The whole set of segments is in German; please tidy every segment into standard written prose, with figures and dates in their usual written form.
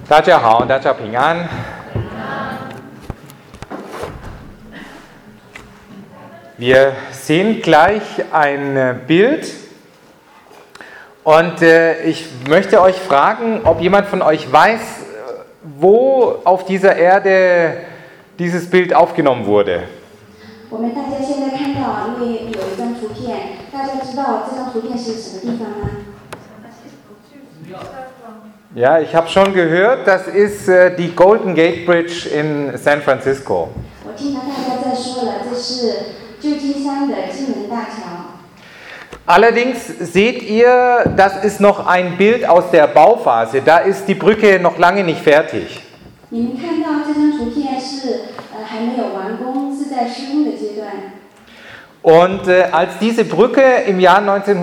大家好，大家平安。Wir sehen gleich ein Bild und ich möchte euch fragen, ob jemand von euch weiß, wo auf dieser Erde dieses Bild aufgenommen wurde. Ja, ich habe schon gehört, das ist die Golden Gate Bridge in San Francisco. Allerdings seht ihr, das ist noch ein Bild aus der Bauphase. Da ist die Brücke noch lange nicht fertig. Und als diese Brücke im Jahr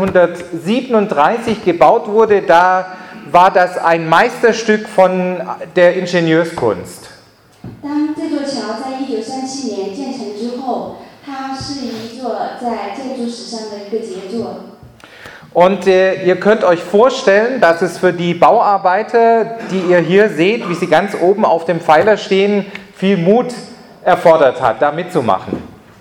1937 gebaut wurde, da war das ein Meisterstück von der Ingenieurskunst. Und ihr könnt euch vorstellen, dass es für die Bauarbeiter, die ihr hier seht, wie sie ganz oben auf dem Pfeiler stehen, viel Mut erfordert hat, da mitzumachen.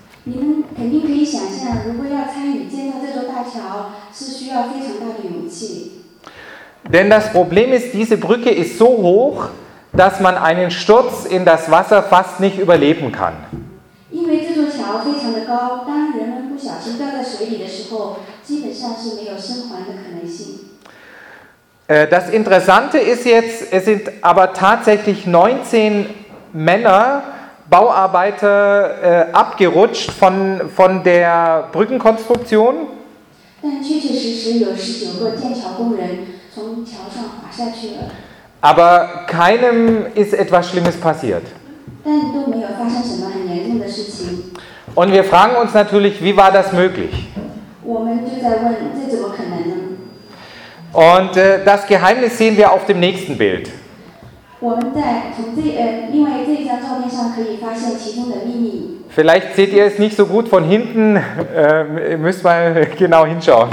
Denn das Problem ist, diese Brücke ist so hoch, dass man einen Sturz in das Wasser fast nicht überleben kann. Das Interessante ist jetzt, es sind aber tatsächlich 19 Männer, Bauarbeiter, abgerutscht von der Brückenkonstruktion. Aber keinem ist etwas Schlimmes passiert. Und wir fragen uns natürlich, wie war das möglich? Und das Geheimnis sehen wir auf dem nächsten Bild. Vielleicht seht ihr es nicht so gut von hinten, ihr müsst mal genau hinschauen.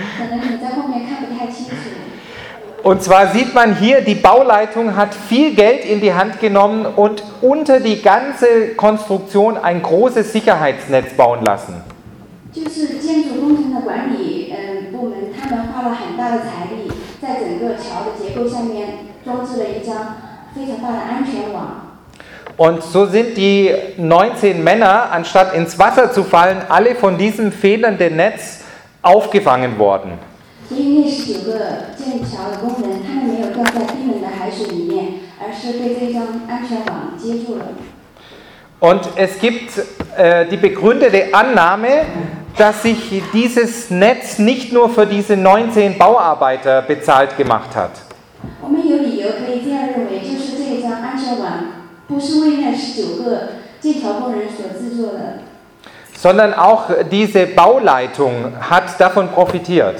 Und zwar sieht man hier, die Bauleitung hat viel Geld in die Hand genommen und unter die ganze Konstruktion ein großes Sicherheitsnetz bauen lassen. Und so sind die 19 Männer, anstatt ins Wasser zu fallen, alle von diesem fehlenden Netz aufgefangen worden. Und es gibt die begründete Annahme, dass sich dieses Netz nicht nur für diese 19 Bauarbeiter bezahlt gemacht hat. Sondern auch diese Bauleitung hat davon profitiert.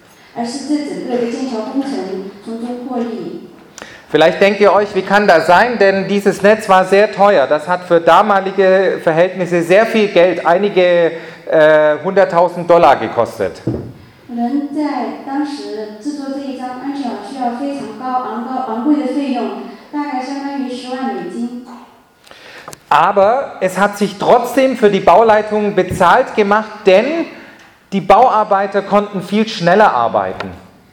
Vielleicht denkt ihr euch, wie kann das sein? Denn dieses Netz war sehr teuer. Das hat für damalige Verhältnisse sehr viel Geld, einige 100.000 $ gekostet. Aber es hat sich trotzdem für die Bauleitung bezahlt gemacht, denn die Bauarbeiter konnten viel schneller arbeiten.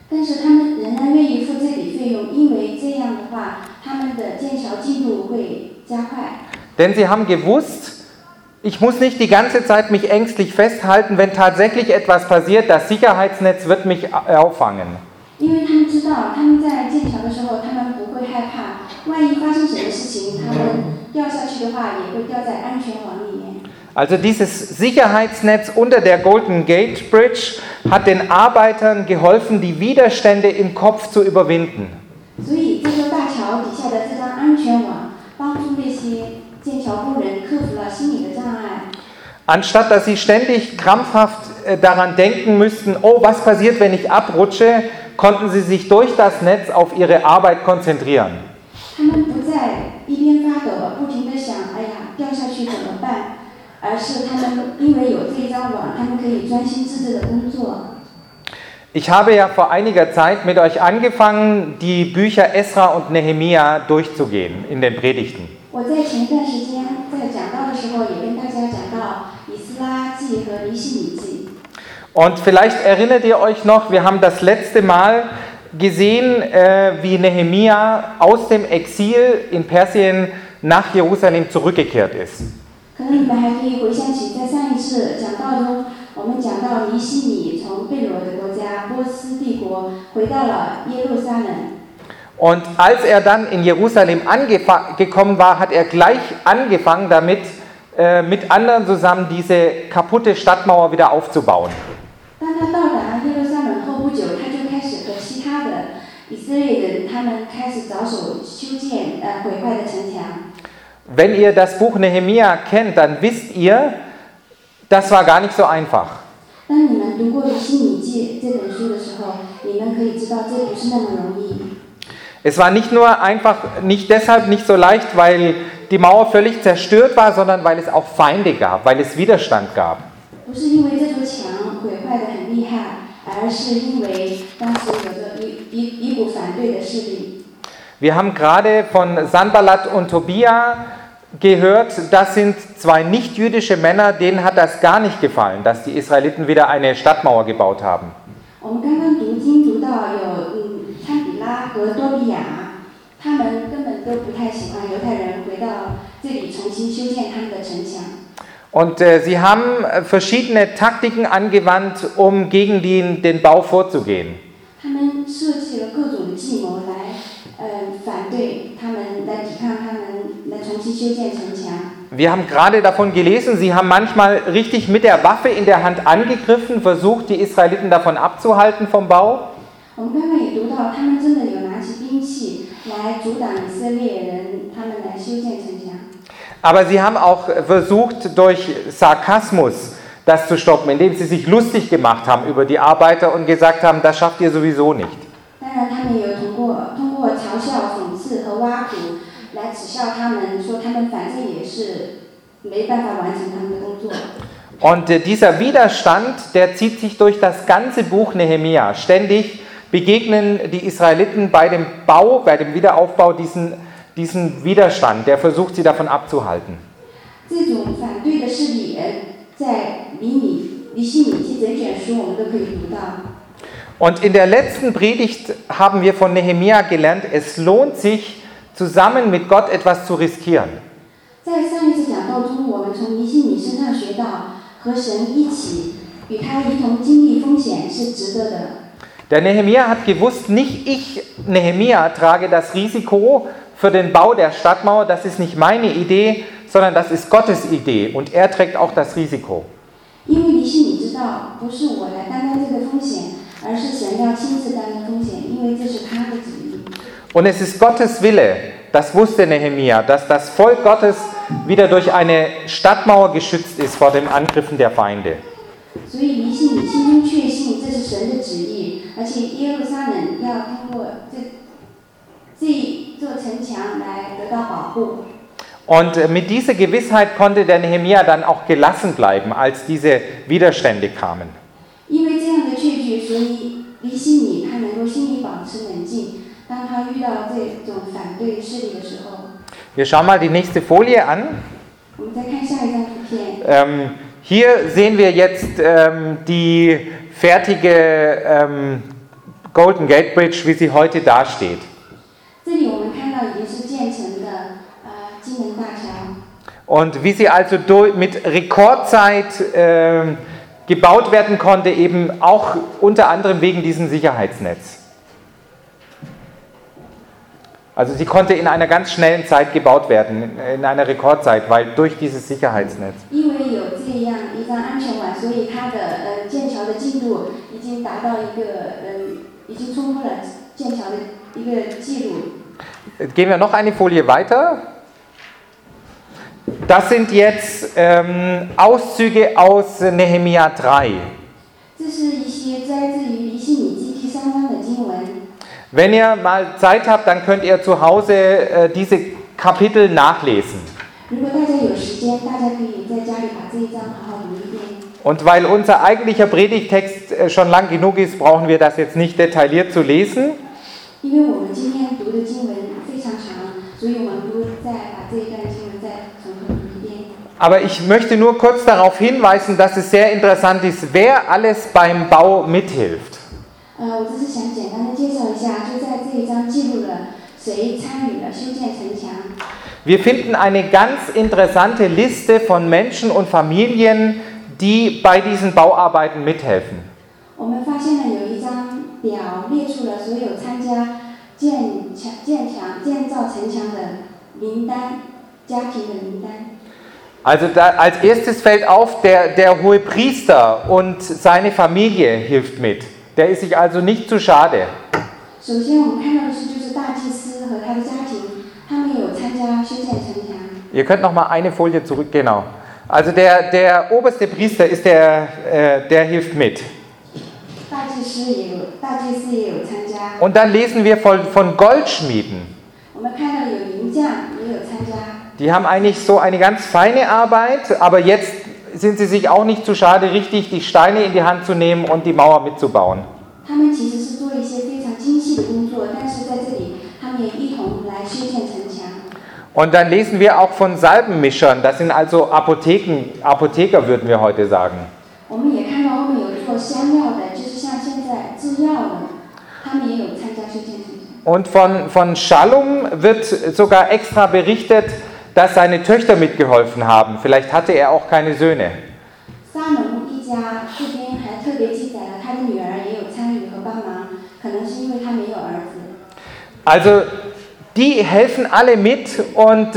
Denn sie haben gewusst, ich muss nicht die ganze Zeit mich ängstlich festhalten, wenn tatsächlich etwas passiert, das Sicherheitsnetz wird mich auffangen. Also dieses Sicherheitsnetz unter der Golden Gate Bridge hat den Arbeitern geholfen, die Widerstände im Kopf zu überwinden. Anstatt dass sie ständig krampfhaft daran denken müssten, oh, was passiert, wenn ich abrutsche, konnten sie sich durch das Netz auf ihre Arbeit konzentrieren. Ich habe ja vor einiger Zeit mit euch angefangen, die Bücher Esra und Nehemia durchzugehen in den Predigten. 我在前一段时间在讲道的时候，也跟大家讲到以斯拉记和尼希米记。 Und vielleicht erinnert ihr euch noch, wir haben das letzte Mal gesehen, wie Nehemia aus dem Exil in Persien nach Jerusalem zurückgekehrt ist. 可能你们还可以回想起，在上一次讲道中，我们讲到尼希米从贝罗的国家波斯帝国回到了耶路撒冷。 Und als er dann in Jerusalem angekommen war, hat er gleich angefangen damit, mit anderen zusammen diese kaputte Stadtmauer wieder aufzubauen. 当他到达耶路撒冷后不久，他就开始和其他的以色列人，他们开始着手修建毁坏的城墙。 Wenn ihr das Buch Nehemia kennt, dann wisst ihr, das war gar nicht so einfach. 当你们读过《尼希米记》这本书的时候，你们可以知道这不是那么容易。 Es war nicht nur einfach, nicht deshalb nicht so leicht, weil die Mauer völlig zerstört war, sondern weil es auch Feinde gab, weil es Widerstand gab. 不是因为这座墙毁坏得很厉害，而是因为当时有着一股反对的势力。 Wir haben gerade von Sanballat und Tobia gehört, das sind zwei nicht-jüdische Männer, denen hat das gar nicht gefallen, dass die Israeliten wieder eine Stadtmauer gebaut haben. 我们刚刚读经读到有参比拉和多比亚，他们根本都不太喜欢犹太人回到这里重新修建他们的城墙。 Und sie haben verschiedene Taktiken angewandt, um gegen den Bau vorzugehen. 他们设计了各种计谋来反对他们，来抵抗他们，来重新修建城墙。 Wir haben gerade davon gelesen, sie haben manchmal richtig mit der Waffe in der Hand angegriffen, versucht, die Israeliten davon abzuhalten vom Bau. 我们刚刚也读到，他们真的有拿起兵器来阻挡以色列人，他们来修建城墙。 Aber sie haben auch versucht, durch Sarkasmus das zu stoppen, indem sie sich lustig gemacht haben über die Arbeiter und gesagt haben, das schafft ihr sowieso nicht. 当然，他们也有通过嘲笑、讽刺和挖苦来耻笑他们，说他们反正也是没办法完成他们的工作。 Und dieser Widerstand, der zieht sich durch das ganze Buch Nehemia. Ständig begegnen die Israeliten bei dem Bau, bei dem Wiederaufbau diesen Widerstand, der versucht, sie davon abzuhalten. 这种反对的势力，在尼希米记整卷书我们都可以读到。 Und in der letzten Predigt haben wir von Nehemia gelernt, es lohnt sich, zusammen mit Gott etwas zu riskieren. 在上一次讲道中，我们从尼希米身上学到，和神一起，与他一同经历风险是值得的。 Der Nehemia hat gewusst, nicht ich, Nehemia, trage das Risiko für den Bau der Stadtmauer, das ist nicht meine Idee, sondern das ist Gottes Idee und er trägt auch das Risiko. 因为尼希米知道，不是我来担当这个风险，而是神要亲自担当风险，因为这是他的旨意。 Und es ist Gottes Wille, das wusste Nehemia, dass das Volk Gottes wieder durch eine Stadtmauer geschützt ist vor den Angriffen der Feinde. 所以尼希米心中确信这是神的旨意，而且耶路撒冷要通过这一座城墙来得到保护。 Und mit dieser Gewissheit konnte der Nehemia dann auch gelassen bleiben, als diese Widerstände kamen. 因为这样的确据，所以尼希米他能够心里保持冷静。当他遇到这种反对势力的时候， Wir schauen mal die nächste Folie an. 我们再看下一张图片。 Hier sehen wir jetzt die fertige Golden Gate Bridge, wie sie heute dasteht. 这里我们看到已经是建成的金门大桥。 Und wie sie also mit Rekordzeit gebaut werden konnte, eben auch unter anderem wegen diesem Sicherheitsnetz. Also sie konnte in einer ganz schnellen Zeit gebaut werden, in einer Rekordzeit, weil durch dieses Sicherheitsnetz. 因为有这样一张安全网，所以它的建桥的进度已经达到一个已经冲破了建桥的一个记录。 Gehen wir noch eine Folie weiter. Das sind jetzt Auszüge aus Nehemia 3. 这是一些摘自于尼希米记第3章的经文。 Wenn ihr mal Zeit habt, dann könnt ihr zu Hause diese Kapitel nachlesen. 如果大家有时间，大家可以在家里把这一章好好读一遍。 Und weil unser eigentlicher Predigtext schon lang genug ist, brauchen wir das jetzt nicht detailliert zu lesen. 因为我们今天读的经文非常长，所以我们不再把这一段经文再从头读一遍。 Aber ich möchte nur kurz darauf hinweisen, dass es sehr interessant ist, wer alles beim Bau mithilft. 我只是想简单的介绍一下，就在这一章记录了谁参与了修建城墙。 Wir finden eine ganz interessante Liste von Menschen und Familien, die bei diesen Bauarbeiten mithelfen. 我们发现了有一张表列出了所有参加建造城墙的名单，家庭的名单。 Also als erstes fällt auf, der Hohepriester und seine Familie hilft mit. Der ist sich also nicht zu schade. 首先，我们看到的是就是大祭司和他的家庭，他们有参加修建城墙。 Ihr könnt noch mal eine Folie zurück, genau. Also der oberste Priester ist der hilft mit. 大祭司也有参加。 Und dann lesen wir von Goldschmieden. 我们看到有银匠也有参加。 Die haben eigentlich so eine ganz feine Arbeit, aber jetzt sind sie sich auch nicht zu schade, richtig die Steine in die Hand zu nehmen und die Mauer mitzubauen. 他们其实是做一些非常精细的工作，但是在这里，他们也一同来修建城墙。 Und dann lesen wir auch von Salbenmischern, das sind also Apotheker würden wir heute sagen. 我们也看到后面有做香料的，就是像现在制药的，他们也有参加修建城墙。 Und von Schallum wird sogar extra berichtet, dass seine Töchter mitgeholfen haben. Vielleicht hatte er auch keine Söhne. 撒农一家这边还特别记载了他的女儿也有参与和帮忙，可能是因为他没有儿子。 Also die helfen alle mit und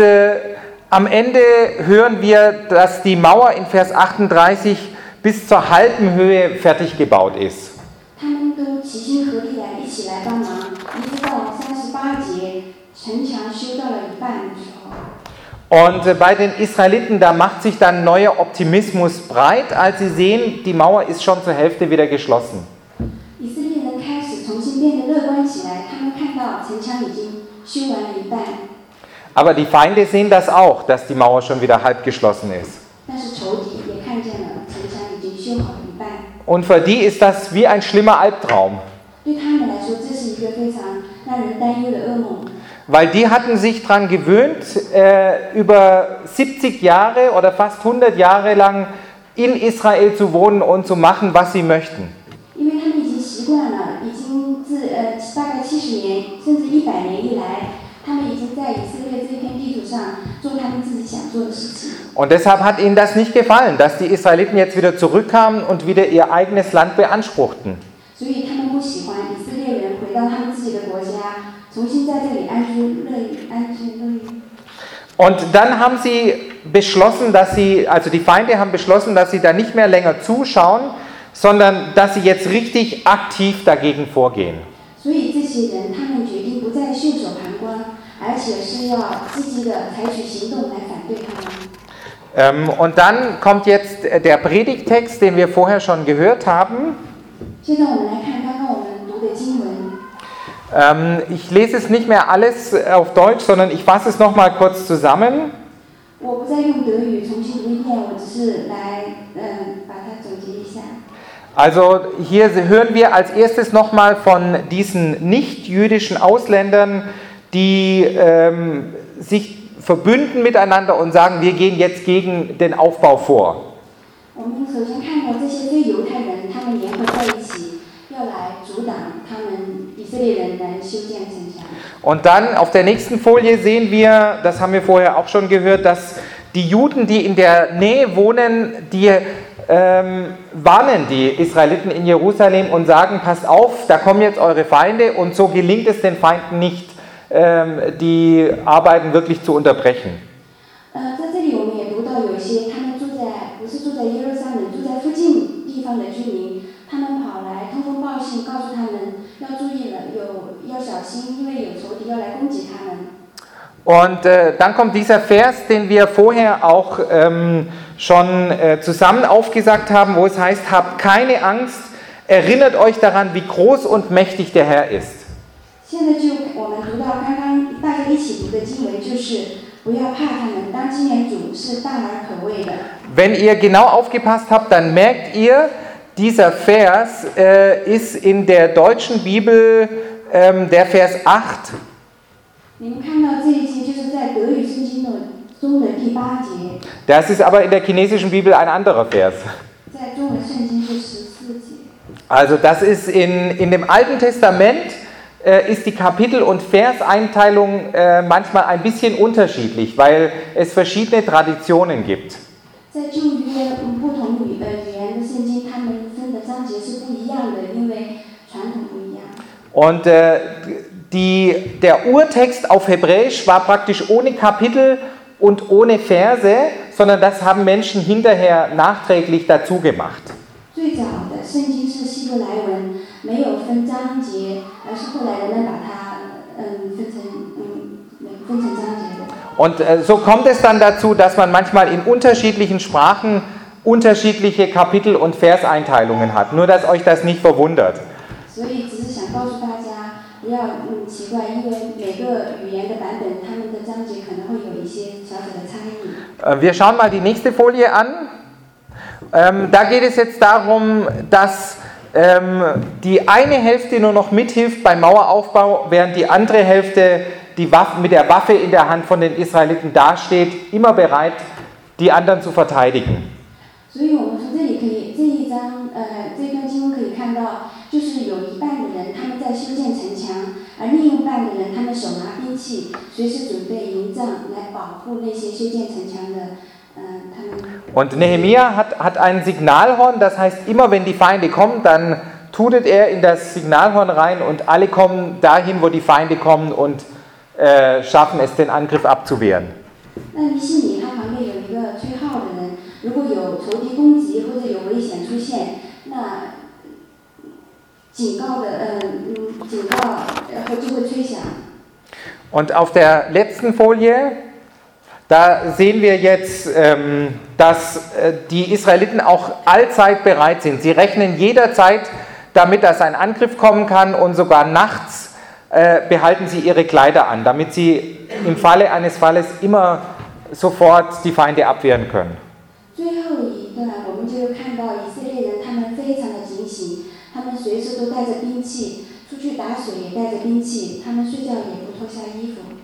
am Ende hören wir, dass die Mauer in Vers 38 bis zur halben Höhe fertig gebaut ist. 他们都齐心合力一起来帮忙，一直到38节，城墙修到了一半的时候。 Und bei den Israeliten, da macht sich dann neuer Optimismus breit, als sie sehen, die Mauer ist schon zur Hälfte wieder geschlossen. 以色列人开始重新变得乐观起来，他们看到城墙已经修完了一半。 Aber die Feinde sehen das auch, dass die Mauer schon wieder halb geschlossen ist. 但是仇敌也看见了城墙已经修好了一半。 Und für die ist das wie ein schlimmer Albtraum. 对他们来说，这是一个非常让人担忧的噩梦。 Weil die hatten sich daran gewöhnt, über 70 Jahre oder fast 100 Jahre lang in Israel zu wohnen und zu machen, was sie möchten. 因为他们已经习惯了，已经大概70年甚至100年以来，他们已经在以色列这片地图上做他们自己想做的事情。 Und deshalb hat ihnen das nicht gefallen, dass die Israeliten jetzt wieder zurückkamen und wieder ihr eigenes Land beanspruchten. 所以他们不喜欢以色列人回到他们自己的国家，重新在这里安居乐业。 Und dann haben sie beschlossen, also die Feinde haben beschlossen, dass sie da nicht mehr länger zuschauen, sondern dass sie jetzt richtig aktiv dagegen vorgehen. 所以这些人，他们决定不再袖手旁观，而且是要积极的采取行动来反对他们。 Und dann kommt jetzt der Predigtext, den wir vorher schon gehört haben. 现在我们来看刚刚我们读的经文。 Ich lese es nicht mehr alles auf Deutsch, sondern ich fasse es nochmal kurz zusammen. 我不再用德语重新读一遍，我只是来把它总结一下。 Also hier hören wir als erstes nochmal von diesen nicht-jüdischen Ausländern, die sich verbünden miteinander und sagen, wir gehen jetzt gegen den Aufbau vor. 我们首先看到这些非犹太人，他们联合在一起，要来阻挡他们以色列人来修建城墙。 Und dann auf der nächsten Folie sehen wir, das haben wir vorher auch schon gehört, dass die Juden, die in der Nähe wohnen, die warnen die Israeliten in Jerusalem und sagen, passt auf, da kommen jetzt eure Feinde und so gelingt es den Feinden nicht, die Arbeiten wirklich zu unterbrechen. 在这里我们也读到有些他们不是住在耶路撒冷，住在附近地方的居民，他们跑来通风报信，告诉他们要注意了，要小心，因为有仇敌要来攻击他们。 Und dann kommt dieser Vers, den wir vorher auch schon zusammen aufgesagt haben, wo es heißt, habt keine Angst, erinnert euch daran, wie groß und mächtig der Herr ist. 现在就我们读到刚刚大家一起读的经文，就是不要怕他们，当纪念主是大而可畏的。 Wenn ihr genau aufgepasst habt, dann merkt ihr, dieser Vers ist in der deutschen Bibel der Vers 8. 你们看到这一节，就是在德语圣经中的第8节， Das ist aber in der chinesischen Bibel ein anderer Vers. 在中文圣经是14节。 Also das ist in dem Alten Testament ist die Kapitel- und Verseinteilung manchmal ein bisschen unterschiedlich, weil es verschiedene Traditionen gibt. 在旧约不同语言的圣经，他们分的章节是不一样的，因为传统不一样。 Und der Urtext auf Hebräisch war praktisch ohne Kapitel und ohne Verse, sondern das haben Menschen hinterher nachträglich dazu gemacht. 最早的圣经是希伯来文，没有分章节，而是后来人们把它分成章节的。 Und so kommt es dann dazu, dass man manchmal in unterschiedlichen Sprachen unterschiedliche Kapitel- und Verseinteilungen hat. Nur, dass euch das nicht verwundert. 所以只是想告诉大家，不要奇怪，因为每个语言的版本，他们的章节可能会有一些小小的差异。 Wir schauen mal die nächste Folie an. Da geht es jetzt darum, dass die eine Hälfte nur noch mithilft beim Maueraufbau, während die andere Hälfte mit der Waffe in der Hand von den Israeliten dasteht, immer bereit, die anderen zu verteidigen. 所以我们从这里可以这段经文可以看到，就是有一半的人他们在修建城墙，而另一半的人他们手拿兵器，随时准备迎战来保护那些修建城墙的他们。 Und Nehemia hat ein Signalhorn, das heißt, immer wenn die Feinde kommen, dann tutet er in das Signalhorn rein und alle kommen dahin, wo die Feinde kommen und schaffen es, den Angriff abzuwehren. 那尼西米他旁边有一个吹号的人，如果有仇敌攻击或者有危险出现，那警告就会吹响。 Und auf der letzten Folie, da sehen wir jetzt, dass die Israeliten auch allzeit bereit sind. Sie rechnen jederzeit damit, dass ein Angriff kommen kann, und sogar nachts behalten sie ihre Kleider an, damit sie im Falle eines Falles immer sofort die Feinde abwehren können. 最后一段我们就看到以色列人他们非常的警醒，他们随时都带着兵器，出去打水也带着兵器，他们睡觉也不脱下衣服。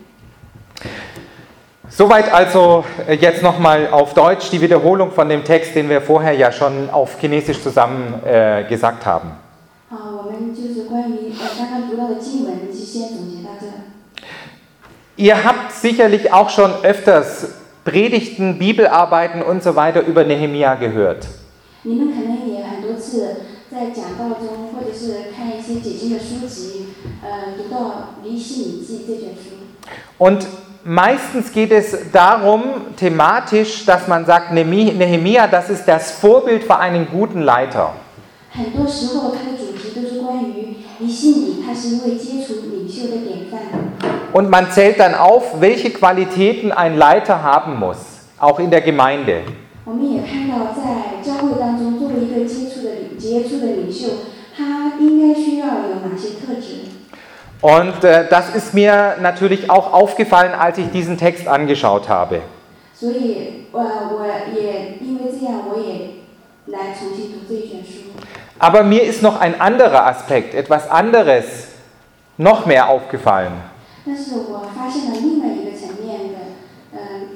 Soweit also jetzt nochmal auf Deutsch die Wiederholung von dem Text, den wir vorher ja schon auf Chinesisch zusammen gesagt haben. 好，我们就是关于刚刚读到的经文，就先总结到这。 Ihr habt sicherlich auch schon öfters Predigten, Bibelarbeiten und so weiter über Nehemia gehört. 你们可能也很多次在讲道中，或者是看一些解经的书籍，读到《尼希米记》这卷书。 Und meistens geht es darum, thematisch, dass man sagt, Nehemia, das ist das Vorbild für einen guten Leiter. 很多时候，它的主题都是关于尼希米，他是一位接触领袖的典范。 Und man zählt dann auf, welche Qualitäten ein Leiter haben muss, auch in der Gemeinde. 我们也看到，在教会当中，作为一个杰出的领袖，他应该需要有哪些特质？ Und das ist mir natürlich auch aufgefallen, als ich diesen Text angeschaut habe. 所以，我也因为这样，我也来重新读这一卷书。 Aber mir ist noch ein anderer Aspekt, etwas anderes, noch mehr aufgefallen. 但是我发现了另外一个层面的，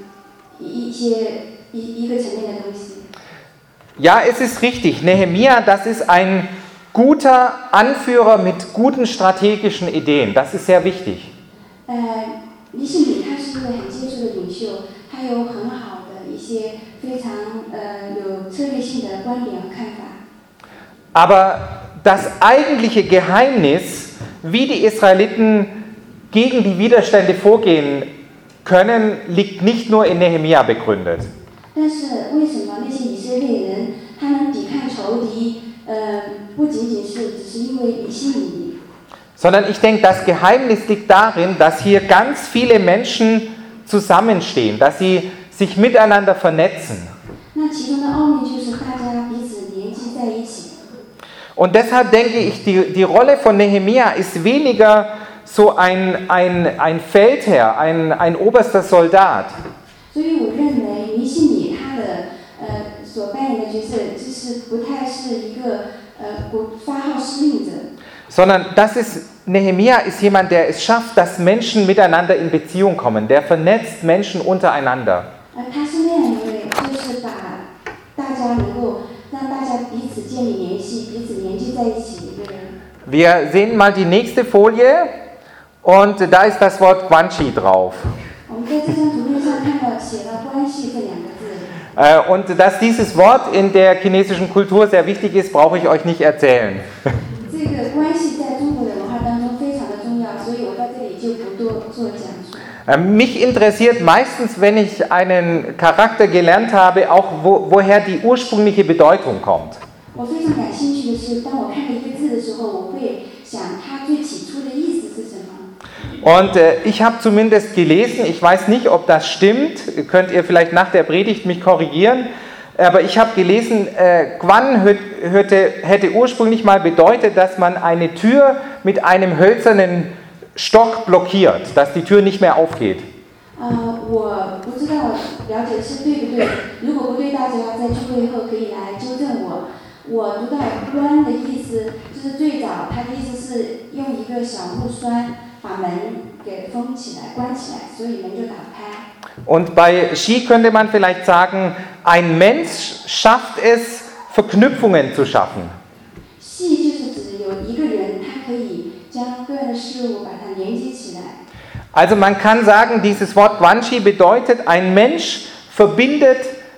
一个层面的东西。 Ja, es ist richtig. Nehemia, das ist ein guter Anführer mit guten strategischen Ideen. Das ist sehr wichtig. 尼希米他是一个很杰出的领袖，他有很好的一些非常有策略性的观点和看法。 Aber das eigentliche Geheimnis, wie die Israeliten gegen die Widerstände vorgehen können, liegt nicht nur in Nehemia begründet. 但是为什么那些以色列人他能抵抗仇敌？不仅仅只是因为尼希米。 Sondern ich denke, das Geheimnis liegt darin, dass hier ganz viele Menschen zusammenstehen, dass sie sich miteinander vernetzen. 那其中的奥秘就是大家彼此连接在一起。 Und deshalb denke ich, die Rolle von Nehemia ist weniger so ein Feldherr, ein oberster Soldat. 所以我认为尼希米他的所扮演的角色，就是不太是一个发号施令者。 Sondern Nehemia ist jemand, der es schafft, dass Menschen miteinander in Beziehung kommen, der vernetzt Menschen untereinander. 他是那样一位，就是把大家能够让大家彼此建立联系，彼此连接在一起的一个人。 Wir sehen mal die nächste Folie und da ist das Wort Guanxi drauf. 我们在这张图片上看到写了关系这两个字。 Und dass dieses Wort in der chinesischen Kultur sehr wichtig ist, brauche ich euch nicht erzählen. 这个关系在中国的文化当中非常的重要，所以我在这里就不多做讲述。 Mich interessiert meistens, wenn ich einen Charakter gelernt habe, auch woher die ursprüngliche Bedeutung kommt. 我非常感兴趣的是，当我看到一个字的时候，我会想它最起初的意思是什么。 Und ich habe zumindest gelesen, ich weiß nicht, ob das stimmt, könnt ihr vielleicht nach der Predigt mich korrigieren, aber ich habe gelesen, Guan hätte ursprünglich mal bedeutet, dass man eine Tür mit einem hölzernen Stock blockiert, dass die Tür nicht mehr aufgeht. 我不知道了解是对不对，如果不对，大家在聚会后可以来纠正我。我读到关的意思，就是最早它的意思是用一个小木栓把门给封起来、关起来，所以门就打不开。 Und bei Xi könnte man vielleicht sagen, ein Mensch schafft es, Verknüpfungen zu schaffen. 系就是指有一个人，他可以将各样的事物把它连接起来。 Also man kann sagen, dieses Wort Guanxi bedeutet, ein Mensch verbindet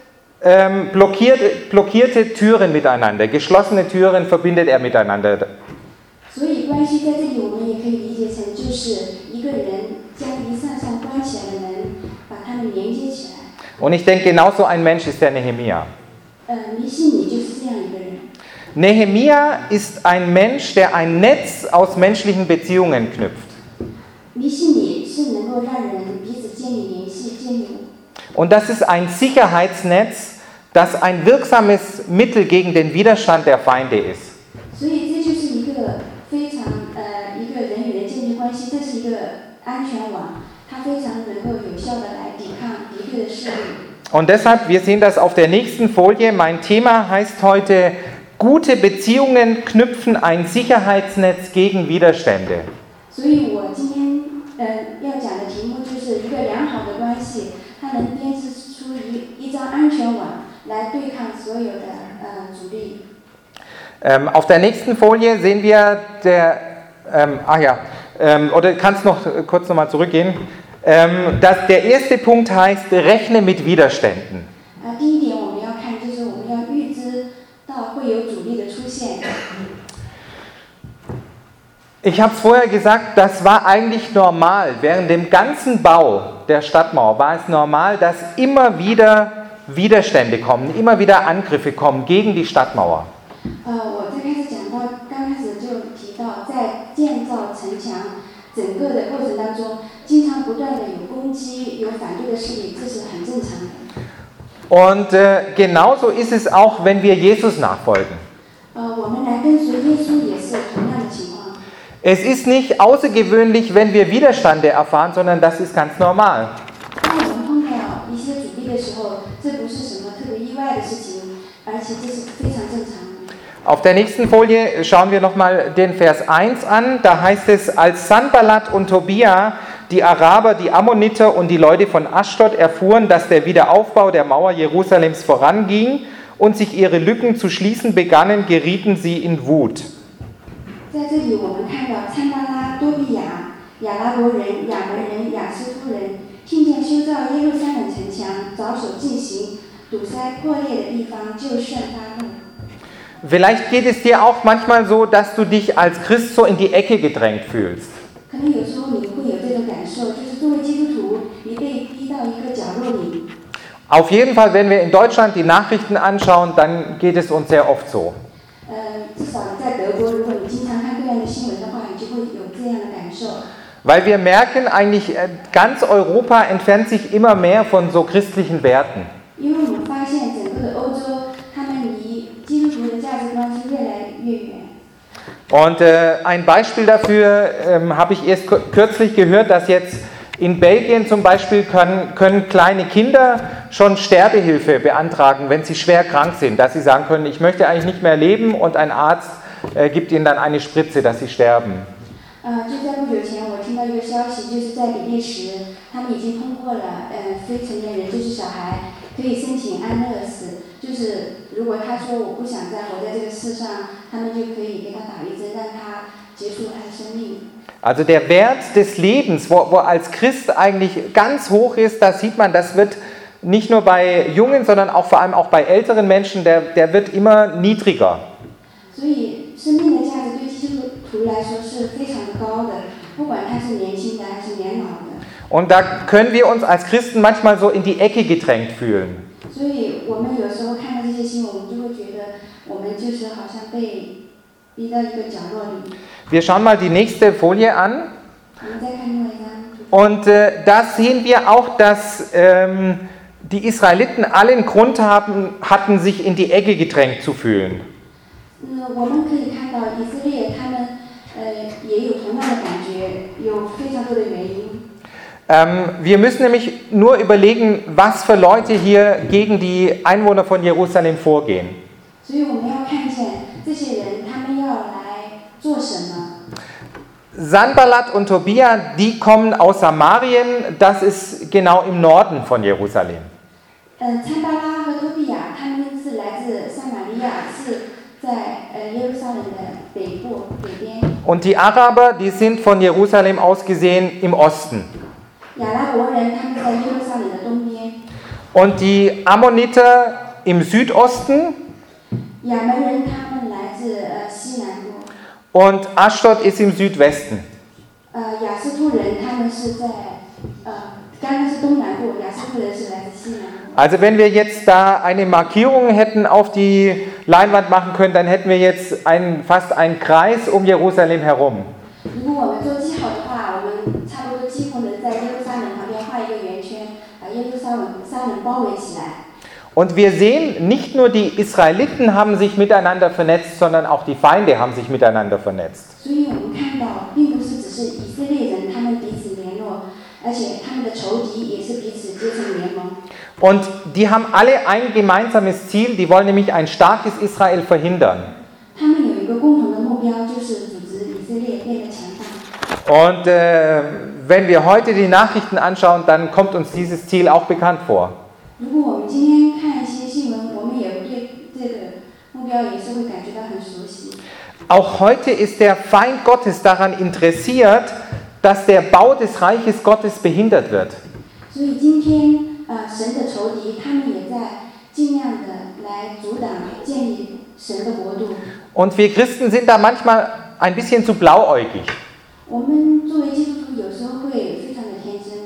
blockierte Türen miteinander, geschlossene Türen verbindet er miteinander. 所以关系在这里，我们也可以理解成就是一个人将一扇扇关起来的门，把它们连接起来。 Und ich denke, genauso ein Mensch ist der Nehemia. 尼希米就是这样一个人。 Nehemia ist ein Mensch, der ein Netz aus menschlichen Beziehungen knüpft. 尼希米是能够让人彼此建立联系、建立。 Und das ist ein Sicherheitsnetz, das ein wirksames Mittel gegen den Widerstand der Feinde ist. 所以这就是一个非常一个人与人建立关系，这是一个安全网，它非常能够有效的来抵抗敌对的势力。 Und deshalb, wir sehen das auf der nächsten Folie, mein Thema heißt heute, gute Beziehungen knüpfen ein Sicherheitsnetz gegen Widerstände. 所以我今天要讲的题目就是一个良好的关系，它能编织出一张安全网来对抗所有的阻力。 Auf der nächsten Folie sehen wir oder kannst noch kurz nochmal zurückgehen. Der erste Punkt heißt, rechne mit Widerständen. 第一点我们要看就是我们要预知到会有阻力的出现。 Ich habe es vorher gesagt, das war eigentlich normal. Während dem ganzen Bau der Stadtmauer war es normal, dass immer wieder Widerstände kommen, immer wieder Angriffe kommen gegen die Stadtmauer. 我在开始讲到，刚开始就提到，在建造城墙整个的过程当中，经常不断的有攻击、有反对的势力，这是很正常的。 Und genauso ist es auch, wenn wir Jesus nachfolgen. 我们来跟随耶稣也是同样的情况。 Es ist nicht außergewöhnlich, wenn wir Widerstände erfahren, sondern das ist ganz normal. 当我们碰到一些阻力的时候，这不是什么特别意外的事情，而且这是非常正常的。 Auf der nächsten Folie schauen wir nochmal den Vers 1 an. Da heißt es, als Sanballat und Tobia, die Araber, die Ammoniter und die Leute von Aschdod erfuhren, dass der Wiederaufbau der Mauer Jerusalems voranging und sich ihre Lücken zu schließen begannen, gerieten sie in Wut. 在这里我们看到参巴拉、多比亚、亚拉伯人、亚门人、亚斯突人听见修造耶路撒冷城墙着手进行，堵塞破裂的地方就甚发怒。 Vielleicht geht es dir auch manchmal so, dass du dich als Christ so in die Ecke gedrängt fühlst. 可能有时候你会有这种感受，就是作为基督徒，你被逼到一个角落里。 Auf jeden Fall, wenn wir in Deutschland die Nachrichten anschauen, dann geht es uns sehr oft so. 至少在德国，如果你经常看各样的新闻的话，你就会有这样的感受。 Weil wir merken eigentlich, ganz Europa entfernt sich immer mehr von so christlichen Werten. 因为我们发现整个的欧洲，他们离基督徒的价值观是越来越远。 Und ein Beispiel dafür habe ich erst kürzlich gehört, dass jetzt in Belgien zum Beispiel können kleine Kinder schon Sterbehilfe beantragen, wenn sie schwer krank sind, dass sie sagen können, ich möchte eigentlich nicht mehr leben und ein Arzt gibt ihnen dann eine Spritze, dass sie sterben. 就在不久前，我听到一个消息，就是在比利时，他们已经通过了，非成年人，就是小孩，可以申请安乐死。就是如果他说我不想再活在这个世上，他们就可以给他打一针，让他结束他的生命。 Also der Wert des Lebens, wo als Christ eigentlich ganz hoch ist, da sieht man, das wird nicht nur bei jungen, sondern auch vor allem auch bei älteren Menschen, der wird immer niedriger. 所以生命的价值对基督徒来说是非常的高的，不管他是年轻的还是年老的。 Und da können wir uns als Christen manchmal so in die Ecke gedrängt fühlen. 所以我们有时候看到这些新闻，我们就会觉得我们就是好像被逼到一个角落里。 Wir schauen mal die nächste Folie an. 我们再看另外一张。 Und da sehen wir auch, dass die Israeliten allen Grund hatten, sich in die Ecke gedrängt zu fühlen. 我们可以看到以色列他们也有同样的感觉，有非常多的原因。 Wir müssen nämlich nur überlegen, was für Leute hier gegen die Einwohner von Jerusalem vorgehen. 所以我们要看见这些人，他们要来做什么。 Sanballat und Tobia, die kommen aus Samarien, das ist genau im Norden von Jerusalem. 参巴拉和托比亚，他们是来自撒玛利亚，是在耶路撒冷的北边。 Und die Araber, die sind von Jerusalem aus gesehen im Osten. 亚拉伯人，他们在耶路撒冷的东边。 Und die Ammoniter im Südosten. 亚门人，他们来自西南部。 Und Ashdod ist im Südwesten. 亚斯突人，他们是在刚刚是东南部，亚斯突人是来自西南部。 Also wenn wir jetzt da eine Markierung hätten auf die Leinwand machen können, dann hätten wir jetzt fast einen Kreis um Jerusalem herum. 如果我们做记号的话，我们差不多几乎能在耶路撒冷旁边画一个圆圈，把耶路撒冷包围起来。 Und wir sehen, nicht nur die Israeliten haben sich miteinander vernetzt, sondern auch die Feinde haben sich miteinander vernetzt. 所以我们看到，并不是只是以色列人他们彼此联络，而且他们的仇敌也是彼此结成联盟。 Und die haben alle ein gemeinsames Ziel, die wollen nämlich ein starkes Israel verhindern. 他们有一个共同的目标，就是组织以色列变得强大。 Und wenn wir heute die Nachrichten anschauen, dann kommt uns dieses Ziel auch bekannt vor. 如果我们今天看一些新闻，我们也对这个目标也是会感觉到很熟悉。 Auch heute ist der Feind Gottes daran interessiert, dass der Bau des Reiches Gottes behindert wird. 所以今天神的仇敌，他们也在尽量的来阻挡建立神的国度。 Und wir Christen sind da manchmal ein bisschen zu blauäugig. 我们作为基督徒，有时候会非常的天真。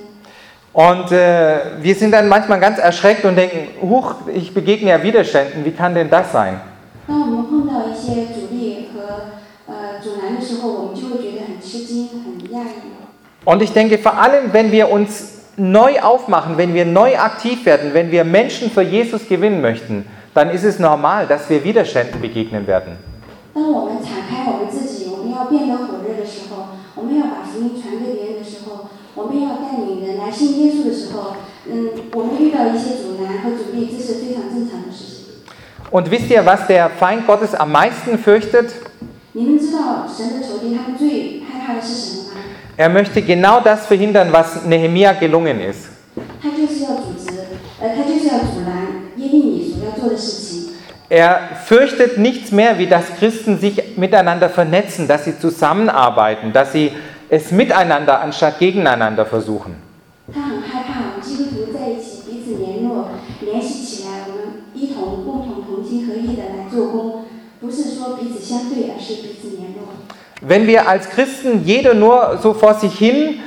Und wir sind dann manchmal ganz erschreckt und denken, huch, ich begegne ja Widerständen, wie kann denn das sein? 当我们碰到一些阻力和阻拦的时候，我们就会觉得很吃惊、很讶异。 Und ich denke, vor allem, wenn wir uns neu aufmachen, wenn wir neu aktiv werden, wenn wir Menschen für Jesus gewinnen möchten, dann ist es normal, dass wir Widerständen begegnen werden. 当我们敞开我们自己，我们要变得火热的时候，我们要把福音传给别人的时候，我们要带领人来信耶稣的时候，我们遇到一些阻拦和阻力，这是非常正常的事情。 Und wisst ihr, was der Feind Gottes am meisten fürchtet? 你们知道神的仇敌他们最害怕的是什么吗？ Er möchte genau das verhindern, was Nehemia gelungen ist. 他就是要他就是要阻拦耶利米所要做的事情。 Er fürchtet nichts mehr, wie dass Christen sich miteinander vernetzen, dass sie zusammenarbeiten, dass sie es miteinander anstatt gegeneinander versuchen. 他很害怕我们基督徒在一起彼此联络，联系起来，我们共同同心合意的来做工，不是说彼此相对，而是彼此联络。 Wenn wir als Christen jeder nur so vor sich hin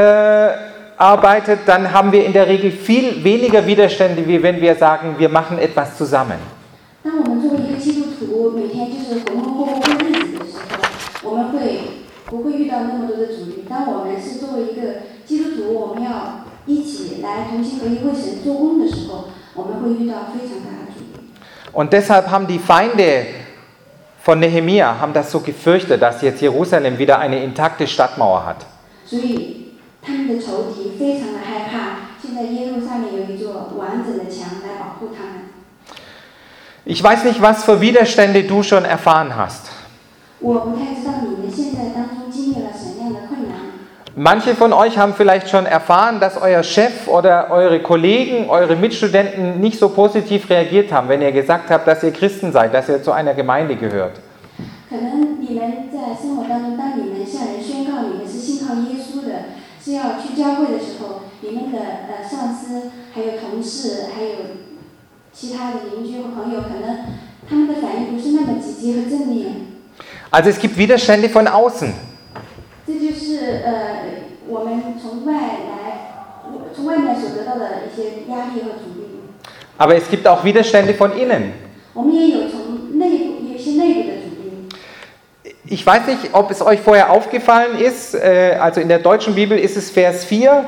arbeitet, dann haben wir in der Regel viel weniger Widerstände, wie wenn wir sagen, wir machen etwas zusammen. 当我们作为一个基督徒，每天就是浑浑噩噩过日子的时候，我们不会遇到那么多的阻力。当我们是作为一个基督徒，我们要一起来同心合意为神做工的时候，我们会遇到非常大的阻力。 Und deshalb haben die Feinde von Nehemia haben das so gefürchtet, dass jetzt Jerusalem wieder eine intakte Stadtmauer hat. 所以他们的仇敌非常的害怕，现在耶路撒冷有一座完整的墙来保护他们。 Ich weiß nicht, was für Widerstände du schon erfahren hast. 我不太知道你们现在当中经历了什么样的困难。 Manche von euch haben vielleicht schon erfahren, dass euer Chef oder eure Kollegen, eure Mitstudenten nicht so positiv reagiert haben, wenn ihr gesagt habt, dass ihr Christen seid, dass ihr zu einer Gemeinde gehört. 可能你们在生活当中，当你们向人宣告你们是信靠耶稣的，是要去教会的时候，你们的上司、还有同事、还有其他的邻居和朋友，可能他们的反应不是那么积极和正面。 Also es gibt Widerstände von außen. 这就是我们从外面所得到的一些压力和阻力。 Aber es gibt auch Widerstände von innen. 我们也有从内部有一些内部的阻力。 Ich weiß nicht, ob es euch vorher aufgefallen ist, also in der deutschen Bibel ist es Vers 4,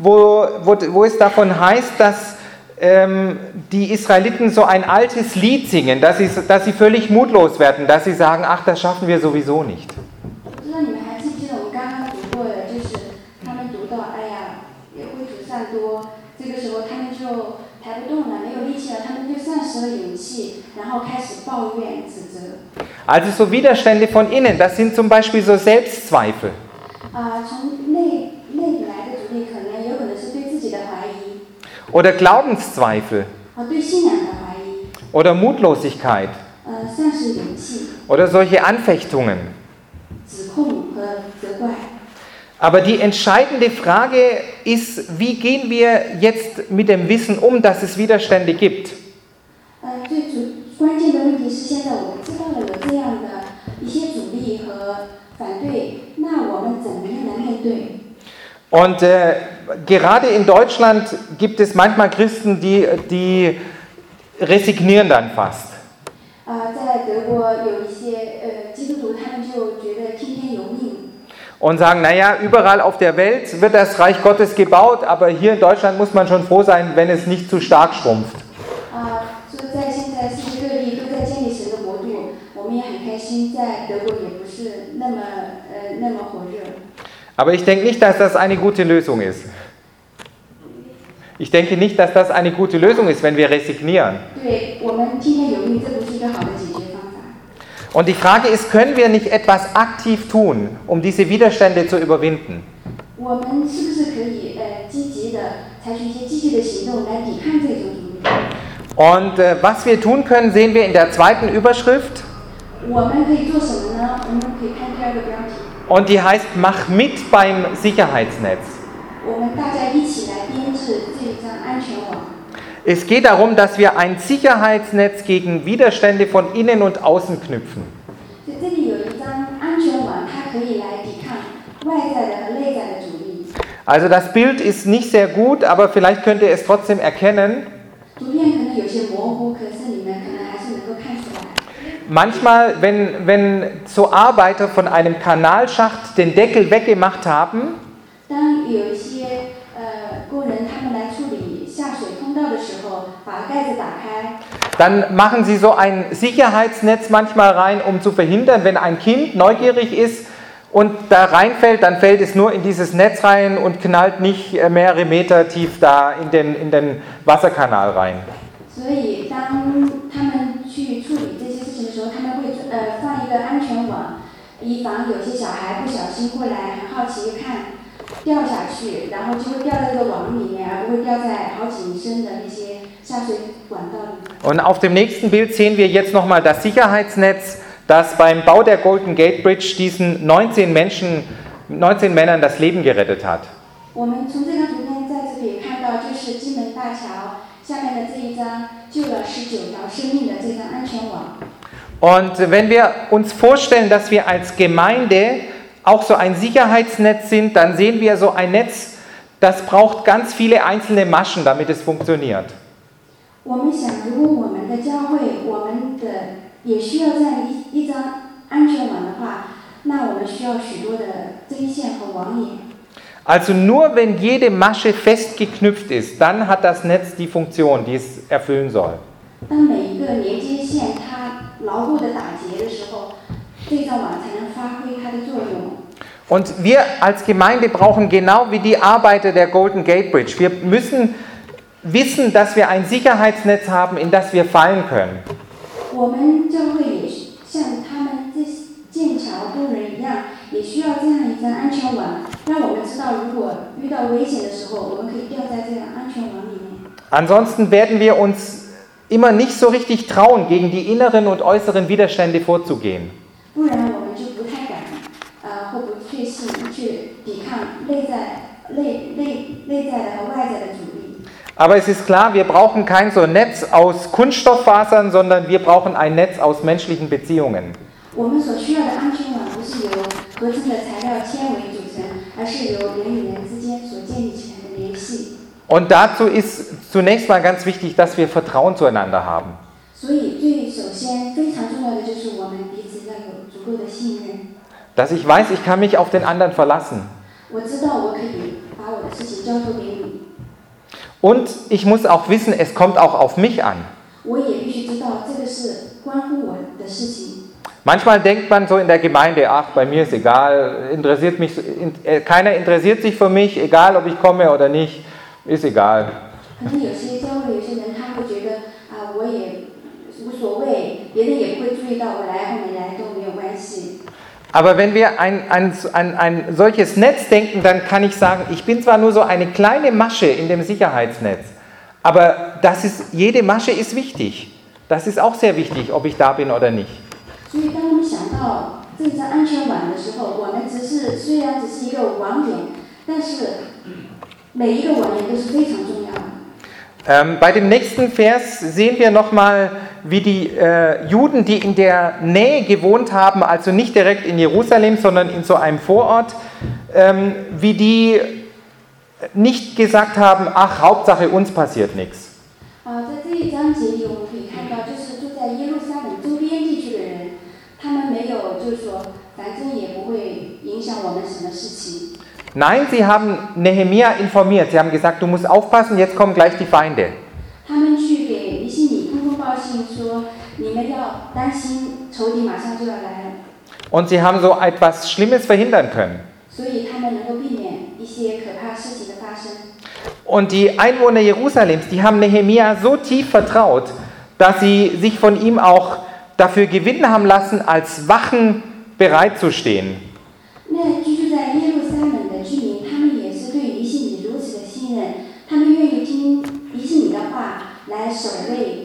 wo es davon heißt, dass die Israeliten so ein altes Lied singen, dass sie völlig mutlos werden, dass sie sagen, ach, das schaffen wir sowieso nicht. 不知道你们还记不记得我们刚刚读过的，就是他们读到，哎呀，也会主善多，这个时候他们就抬不动了，没有力气了，他们就丧失了勇气，然后开始抱怨、指责。 Also so Widerstände von innen, das sind zum Beispiel so Selbstzweifel. 从内部来的阻力，有可能是对自己的怀疑。 Oder Glaubenszweifel. 对信仰的怀疑。 Oder Mutlosigkeit. 丧失勇气。 Oder solche Anfechtungen. 指控和责怪。 Aber die entscheidende Frage ist, wie gehen wir jetzt mit dem Wissen um, dass es Widerstände gibt? 最关键的问题是，现在我们知道了有这样的一些阻力和反对，那我们怎么样来面对？ Und gerade in Deutschland gibt es manchmal Christen, die resignieren dann fast. 在德国有一些基督徒，他们就觉得听天由命。 Und sagen, naja, überall auf der Welt wird das Reich Gottes gebaut, aber hier in Deutschland muss man schon froh sein, wenn es nicht zu stark schrumpft. 所以在现在世界各地都在建立神的国度，我们也很开心，在德国也不是那么火热。 Aber ich denke nicht, dass das eine gute Lösung ist. Ich denke nicht, dass das eine gute Lösung ist, wenn wir resignieren. 对我们听天由命，这不是一个好的解决方法。 Und die Frage ist, können wir nicht etwas aktiv tun, um diese Widerstände zu überwinden? 我们是不是可以积极的采取一些积极的行动来抵抗这种阻力？ Und was wir tun können, sehen wir in der zweiten Überschrift. 我们可以做什么呢？我们可以看第二个标题。 Und die heißt, mach mit beim Sicherheitsnetz. 我们大家一起来编制这一张安全网。 Es geht darum, dass wir ein Sicherheitsnetz gegen Widerstände von innen und außen knüpfen. 所以这里有一张安全网，它可以来抵抗外在的和内在的阻力。 Also das Bild ist nicht sehr gut, aber vielleicht könnt ihr es trotzdem erkennen. 图片可能有些模糊，可是你们可能还是能够看出来。 Manchmal, wenn so Arbeiter von einem Kanalschacht den Deckel weggemacht haben, 当有一些工人他们来处理下水通道的时候，把盖子打开， dann machen sie so ein Sicherheitsnetz manchmal rein, um zu verhindern, wenn ein Kind neugierig ist und da reinfällt, dann fällt es nur in dieses Netz rein und knallt nicht mehrere Meter tief da in den Wasserkanal rein. 所以当他们去处理这些事情的时候，他们会放一个安全网，以防有些小孩不小心过来，很好奇看掉下去，然后就会掉在这个网里面，而不会掉在好几米深的那些下水管道里。 Und auf dem nächsten Bild sehen wir jetzt nochmal das Sicherheitsnetz, das beim Bau der Golden Gate Bridge diesen 19 Männern das Leben gerettet hat. 我们从这张图片在这里看到，就是金门大桥下面的这一张救了19条生命的这张安全网。 Und wenn wir uns vorstellen, dass wir als Gemeinde auch so ein Sicherheitsnetz sind, dann sehen wir so ein Netz, das braucht ganz viele einzelne Maschen, damit es funktioniert. 我们想，如果我们的教会，我们的也需要这样一张安全网的话，那我们需要许多的针线和网眼。 Also nur wenn jede Masche festgeknüpft ist, dann hat das Netz die Funktion, die es erfüllen soll. 当每一个连接线它牢固的打结的时候，这张网才能发挥它的作用。 Und wir als Gemeinde brauchen genau wie die Arbeiter der Golden Gate Bridge. Wir müssen wissen, dass wir ein Sicherheitsnetz haben, in das wir fallen können. 我们教会也像他们这剑桥工人一样，也需要这样一张安全网，让我们知道如果遇到危险的时候，我们可以掉在这样安全网里面。 Ansonsten werden wir uns immer nicht so richtig trauen, gegen die inneren und äußeren Widerstände vorzugehen. 不然我们就不太敢，或不确信去抵抗内在的和外在的阻力。 Aber es ist klar, wir brauchen kein so Netz aus Kunststofffasern, sondern wir brauchen ein Netz aus menschlichen Beziehungen. 我们所需要的安全网不是由合成的材料纤维组成，而是由人与人之间所建立起来的联系。 Und dazu ist zunächst mal ganz wichtig, dass wir Vertrauen zueinander haben. 所以首先非常重要的就是我们彼此要有足够的信任。 Dass ich weiß, ich kann mich auf den anderen verlassen. 我知道我可以把我的事情交托给你。 Und ich muss auch wissen, es kommt auch auf mich an. 我也必须知道这个是关乎我的事情。 Manchmal denkt man so in der Gemeinde, ach, bei mir ist egal, keiner interessiert sich für mich, egal ob ich komme oder nicht, ist egal. 可能有些教会有些人他会觉得我也无所谓，别人也不会注意到我来或没来都没有关系。 Aber wenn wir ein solches Netz denken, dann kann ich sagen, ich bin zwar nur so eine kleine Masche in dem Sicherheitsnetz, aber jede Masche ist wichtig. Das ist auch sehr wichtig, ob ich da bin oder nicht. 所以当我们想到这张安全网的时候，我们虽然只是一个网点，但是每一个网点都是非常重要的。 Bei dem nächsten Vers sehen wir nochmal, wie die Juden, die in der Nähe gewohnt haben, also nicht direkt in Jerusalem, sondern in so einem Vorort, wie die nicht gesagt haben, ach, Hauptsache uns passiert nichts. 在这一章节里，我们可以看到，就是住在耶路撒冷周边地区的人，他们没有就是说，反正也不会影响我们什么事情。 Nein, sie haben Nehemia informiert. Sie haben gesagt, du musst aufpassen, jetzt kommen gleich die Feinde. 他们去给尼希米通风报信说，你们要担心，仇敌马上就要来了。 Und sie haben so etwas Schlimmes verhindern können. 所以他们能够避免一些可怕事情的发生。 Und die Einwohner Jerusalems, die haben Nehemia so tief vertraut, dass sie sich von ihm auch dafür gewinnen haben lassen, als Wachen bereitzustehen. 那居住在耶路撒冷的居民，他们也是对尼希米如此的信任，他们愿意听尼希米的话来守卫。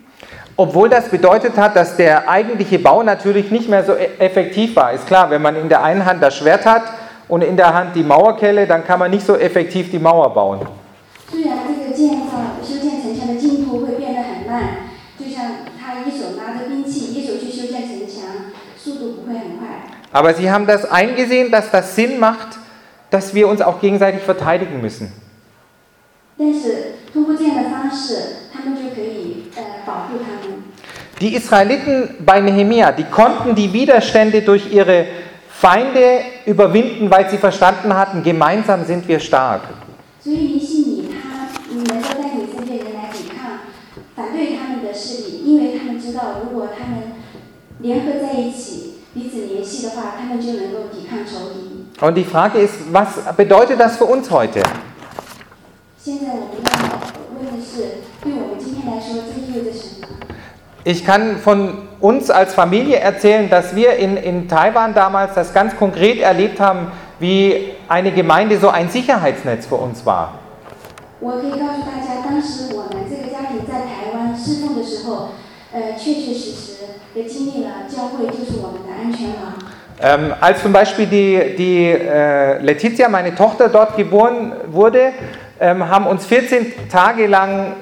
Obwohl das bedeutet hat, dass der eigentliche Bau natürlich nicht mehr so effektiv war. Ist klar, wenn man in der einen Hand das Schwert hat und in der Hand die Mauerkelle, dann kann man nicht so effektiv die Mauer bauen. 虽然这个修建城墙的进度会变得很慢，就像他一手拿着兵器，一手去修建城墙，速度不会很快。 Aber sie haben das eingesehen, dass das Sinn macht, dass wir uns auch gegenseitig verteidigen müssen. 但是通过这样的方式，他们就可以保护他们。 Die Israeliten bei Nehemia, die konnten die Widerstände durch ihre Feinde überwinden, weil sie verstanden hatten, gemeinsam sind wir stark. 所以尼希米他能够带领这些人来抵抗反对他们的势力，因为他们知道，如果他们联合在一起，彼此联系的话，他们就能够抵抗仇敌。 Und die Frage ist, was bedeutet das für uns heute? 现在我们要问的是，对我们今天来说，这意味着什么？ Ich kann von uns als Familie erzählen, dass wir in Taiwan damals das ganz konkret erlebt haben, wie eine Gemeinde so ein Sicherheitsnetz für uns war. 我可以告诉大家，当时我们这个家庭在台湾侍奉的时候，确实的经历了教会就是我们的安全网。 Als zum Beispiel die Letizia, meine Tochter, dort geboren wurde, haben uns 14 Tage lang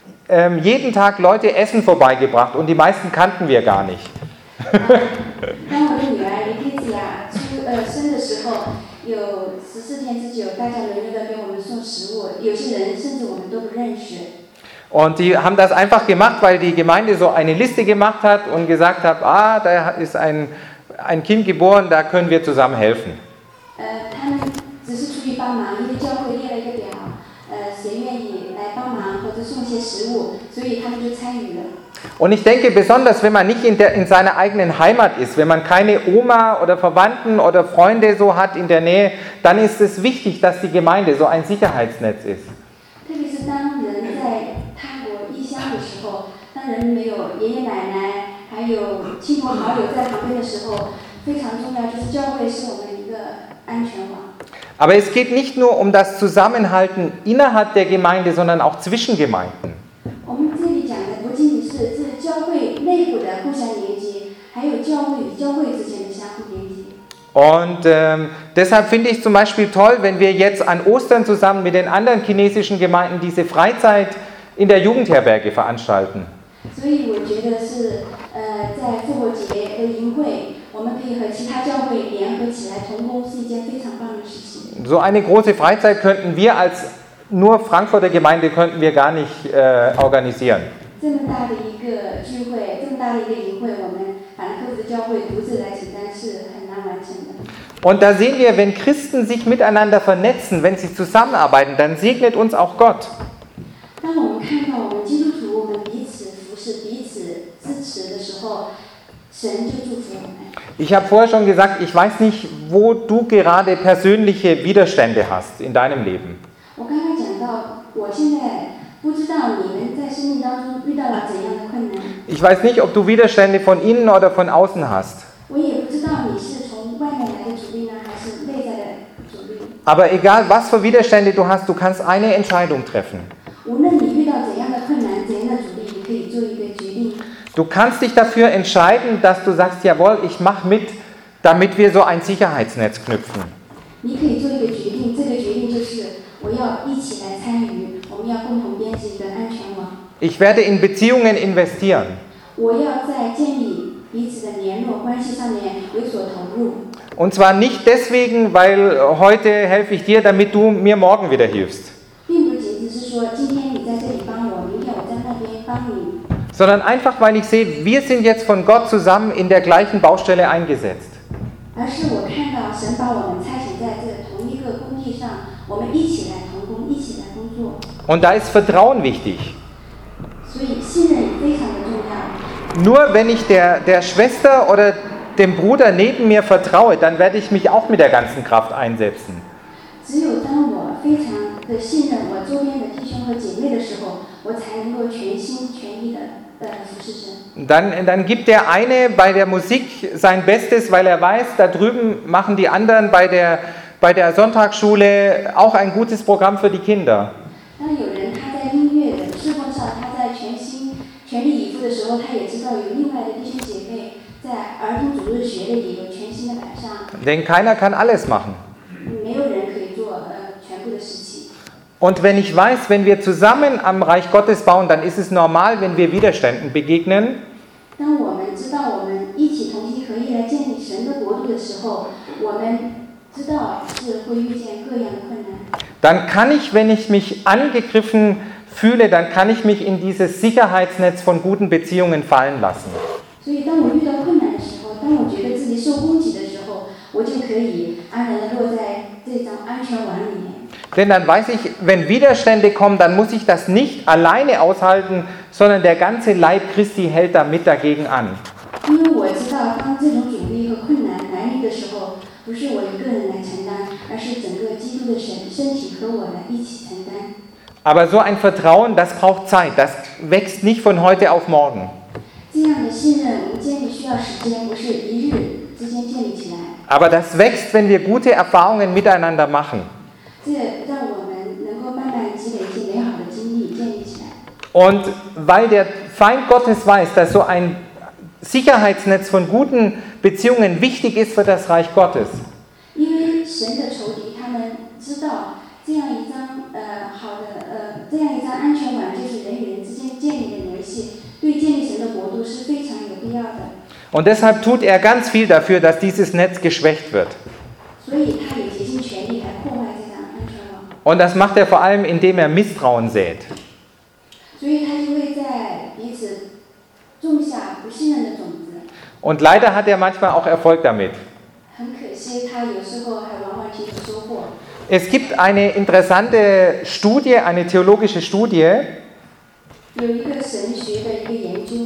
jeden Tag Leute Essen vorbeigebracht und die meisten kannten wir gar nicht. 当我的女儿Letizia生的时候，有14天之久，大家轮流的给我们送食物，有些人甚至我们都不认识。 Und die haben das einfach gemacht, weil die Gemeinde so eine Liste gemacht hat und gesagt hat, da ist ein Kind geboren, da können wir zusammen helfen. 他们只是出去帮忙，因为教会列了一个表，谁愿意来帮忙或者送一些食物，所以他们就参与了。 Und ich denke, besonders wenn man nicht in seiner eigenen Heimat ist, wenn man keine Oma oder Verwandten oder Freunde so hat in der Nähe, dann ist es wichtig, dass die Gemeinde so ein Sicherheitsnetz ist. 特别是当人在他国异乡的时候，当人没有爷爷奶奶，还有亲朋好友在旁边的时候，非常重要，就是教会是我们一个安全网。 Aber es geht nicht nur um das Zusammenhalten innerhalb der Gemeinde, sondern auch zwischen Gemeinden. 我们这里讲的不仅仅是教会内部的互相连接，还有教会与教会之间的相互连接。 Und deshalb finde ich zum Beispiel toll, wenn wir jetzt an Ostern zusammen mit den anderen chinesischen Gemeinden diese Freizeit in der Jugendherberge veranstalten. 所以我觉得是在复活节的营会，我们可以和其他教会联合起来同工，是一件非常棒的事情。 So eine große Freizeit könnten wir als nur Frankfurter Gemeinde könnten wir gar nicht organisieren. 这么大的一个聚会，这么大的一个营会，我们法兰克福的教会独自来承担是很难完成的。 Und da sehen wir, wenn Christen sich miteinander vernetzen, wenn sie zusammenarbeiten, dann segnet uns auch Gott. 当我们看到我们基督徒，我们彼此服侍、彼此支持的时候，神就祝福我们。 Ich habe vorher schon gesagt, ich weiß nicht, wo du gerade persönliche Widerstände hast in deinem Leben. 我刚刚讲到，我现在不知道你们在生命当中遇到了怎样的困难。 Ich weiß nicht, ob du Widerstände von innen oder von außen hast. 我也不知道你是从外面来的阻力呢，还是内在的阻力。 Aber egal, was für Widerstände du hast, du kannst eine Entscheidung treffen. 无论你遇到怎样的困难、怎样的阻力，你可以做一个决定。 Du kannst dich dafür entscheiden, dass du sagst, jawohl, ich mache mit, damit wir so ein Sicherheitsnetz knüpfen. 你可以做一个决定，这个决定就是我要一起来参与，我们要共同编织一个安全网。 Ich werde in Beziehungen investieren. 我要在建立彼此的联络关系上面有所投入。 Und zwar nicht deswegen, weil heute helfe ich dir, damit du mir morgen wieder hilfst. 并不仅仅是说今天你在这里帮我，明天我在那边帮你。 Sondern einfach, weil ich sehe, wir sind jetzt von Gott zusammen in der gleichen Baustelle eingesetzt. 而是我看到神把我们差遣在这同一个工地上，我们一起来同工，一起来工作。 Und da ist Vertrauen wichtig. 所以信任非常的重要。 Nur wenn ich der Schwester oder dem Bruder neben mir vertraue, dann werde ich mich auch mit der ganzen Kraft einsetzen. 只有当我非常的信任我周边的弟兄和姐妹的时候，我才能够全心全意的服侍神。 Dann gibt der eine bei der Musik sein Bestes, weil er weiß, da drüben machen die anderen bei der Sonntagsschule auch ein gutes Programm für die Kinder. 当有人他在音乐的侍奉上，他在全力以赴的时候，他也知道有另外的弟兄姐妹在儿童主日学里有全新的摆上。 Denn keiner kann alles machen. 没有人可以做全部的事情。 Und wenn ich weiß, wenn wir zusammen am Reich Gottes bauen, dann ist es normal, wenn wir Widerständen begegnen. 当我们知道我们一起同心合意来建立神的国度的时候，我们知道是会遇见各样的困难。 Dann kann ich, wenn ich mich angegriffen fühle, dann kann ich mich in dieses Sicherheitsnetz von guten Beziehungen fallen lassen. 所以当我遇到困难的时候，当我觉得自己受攻击的时候，我就可以安然地落在这张安全网里面。 Denn dann weiß ich, wenn Widerstände kommen, dann muss ich das nicht alleine aushalten, sondern der ganze Leib Christi hält da mit dagegen an. 因为我知道，当这种阻力和困难来临的时候，不是我一个人来承担，而是整个基督的身体和我来一起承担。 Aber so ein Vertrauen, das braucht Zeit, das wächst nicht von heute auf morgen. 这样的信任，我们建立需要时间，不是一日之间建立起来。 Aber das wächst, wenn wir gute Erfahrungen miteinander machen. 这让我们能够慢慢积累一些美好的经历，建立起来。 Und weil der Feind Gottes weiß, dass so ein Sicherheitsnetz von guten Beziehungen wichtig ist für das Reich Gottes, 因为神的仇敌他们知道这样一张这样一张安全网，就是人与人之间建立的联系，对建立神的国度是非常有必要的。 und deshalb tut er ganz viel dafür, dass dieses Netz geschwächt wird. 所以他也竭尽全力来破坏这张安全网。 Und das macht er vor allem, indem er Misstrauen sät. 所以他就会在彼此种下不信任的种子。 Und leider hat er manchmal auch Erfolg damit. 很可惜，他有时候还往往提出收获。 Es gibt eine interessante Studie, eine theologische Studie, 有一个神学的一个研究，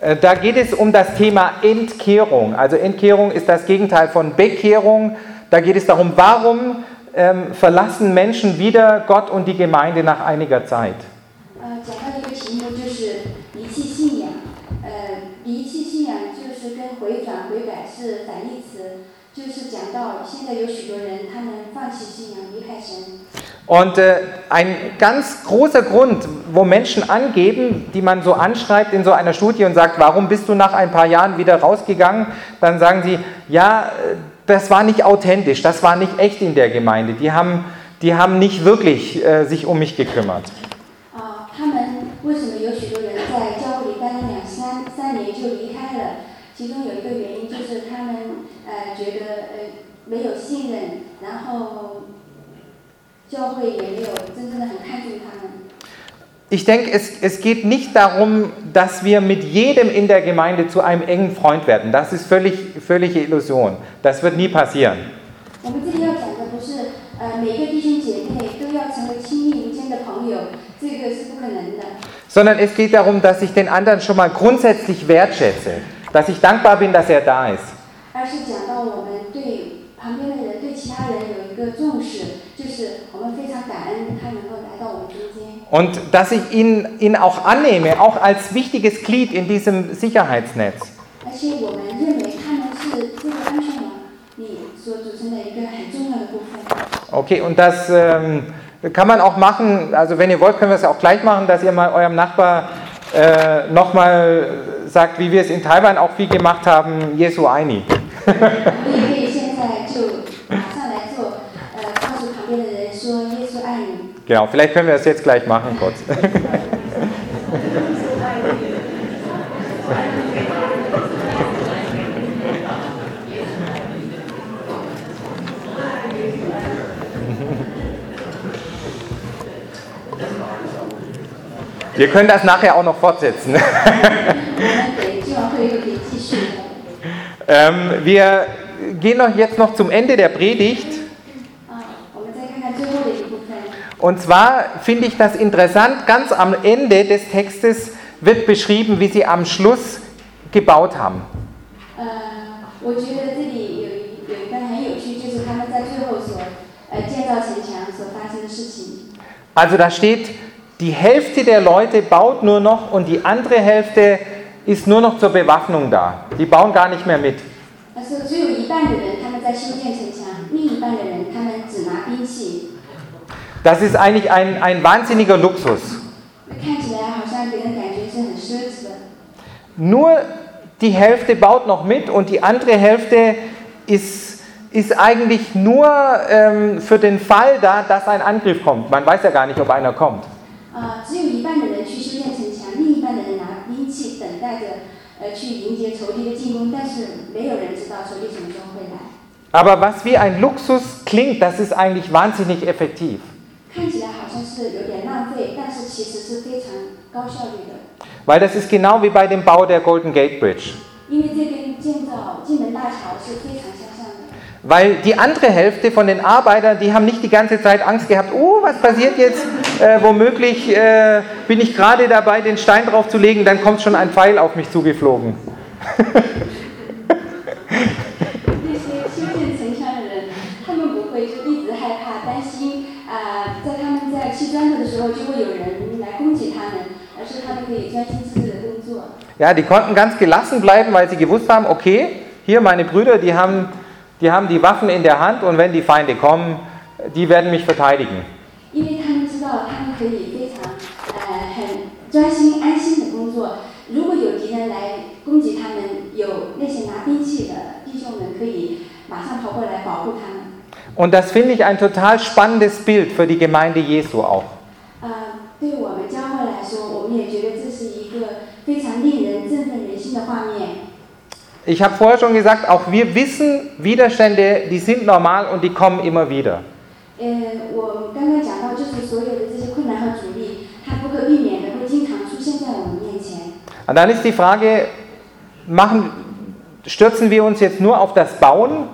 Da geht es um das Thema Entkehrung. Also Entkehrung ist das Gegenteil von Bekehrung. Da geht es darum, warum verlassen Menschen wieder Gott und die Gemeinde nach einiger Zeit. 讲到一个题目就是离弃信仰，离弃信仰就是跟回转悔改是反义词，就是讲到现在有许多人他们放弃信仰离开神。 Und ein ganz großer Grund, wo Menschen angeben, die man so anschreibt in so einer Studie und sagt, warum bist du nach ein paar Jahren wieder rausgegangen, dann sagen sie, ja, das war nicht authentisch, das war nicht echt in der Gemeinde, die haben nicht wirklich sich um mich gekümmert. 他们为什么有许多人在教会里待了2、3年就离开了？其中有一个原因就是他们觉得没有信任，然后教会也没有真正的很看重他们。 Ich denke, es geht nicht darum, dass wir mit jedem in der Gemeinde zu einem engen Freund werden. Das ist völlige Illusion. Das wird nie passieren. 我们这里要讲的不是每个弟兄姐妹都要成为亲密无间的朋友，这个是不可能的。 Sondern es geht darum, dass ich den anderen schon mal grundsätzlich wertschätze, dass ich dankbar bin, dass er da ist. 而是讲到我们对旁边的人、对其他人有一个重视，就是我们非常感恩他能够来到我们中间。 Und dass ich ihn auch annehme, auch als wichtiges Glied in diesem Sicherheitsnetz. 而且我们认为他们是这个安全网里所组成的一个很重要的部分。 Okay, und das kann man auch machen, also wenn ihr wollt, können wir es auch gleich machen, dass ihr mal eurem Nachbar nochmal sagt, wie wir es in Taiwan auch viel gemacht haben, Jesu Aini. Genau, vielleicht können wir das jetzt gleich machen, kurz. Wir können das nachher auch noch fortsetzen. Wir gehen jetzt noch zum Ende der Predigt. Und zwar finde ich das interessant, ganz am Ende des Textes wird beschrieben, wie sie am Schluss gebaut haben. Also da steht, die Hälfte der Leute baut nur noch und die andere Hälfte ist nur noch zur Bewaffnung da. Die bauen gar nicht mehr mit. Das ist eigentlich ein wahnsinniger Luxus. Nur die Hälfte baut noch mit und die andere Hälfte ist eigentlich nur für den Fall da, dass ein Angriff kommt. Man weiß ja gar nicht, ob einer kommt. Aber was wie ein Luxus klingt, das ist eigentlich wahnsinnig effektiv. Weil das ist genau wie bei dem Bau der Golden Gate Bridge. Weil die andere Hälfte von den Arbeitern, die haben nicht die ganze Zeit Angst gehabt, was passiert jetzt? Womöglich bin ich gerade dabei, den Stein drauf zu legen, dann kommt schon ein Pfeil auf mich zugeflogen. Ja, die konnten ganz gelassen bleiben, weil sie gewusst haben, okay, hier meine Brüder, die haben die Waffen in der Hand und wenn die Feinde kommen, die werden mich verteidigen. Und das finde ich ein total spannendes Bild für die Gemeinde Jesu auch. Ich habe vorher schon gesagt, auch wir wissen, Widerstände, die sind normal und die kommen immer wieder. Und dann ist die Frage, stürzen wir uns jetzt nur auf das Bauen?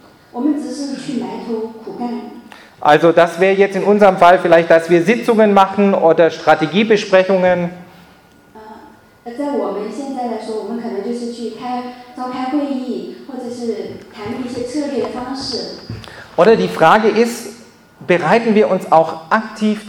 Also das wäre jetzt in unserem Fall vielleicht, dass wir Sitzungen machen oder Strategiebesprechungen. 会议，或者是谈论一些策略的方式。 Oder die Frage ist, bereiten wir uns auch aktiv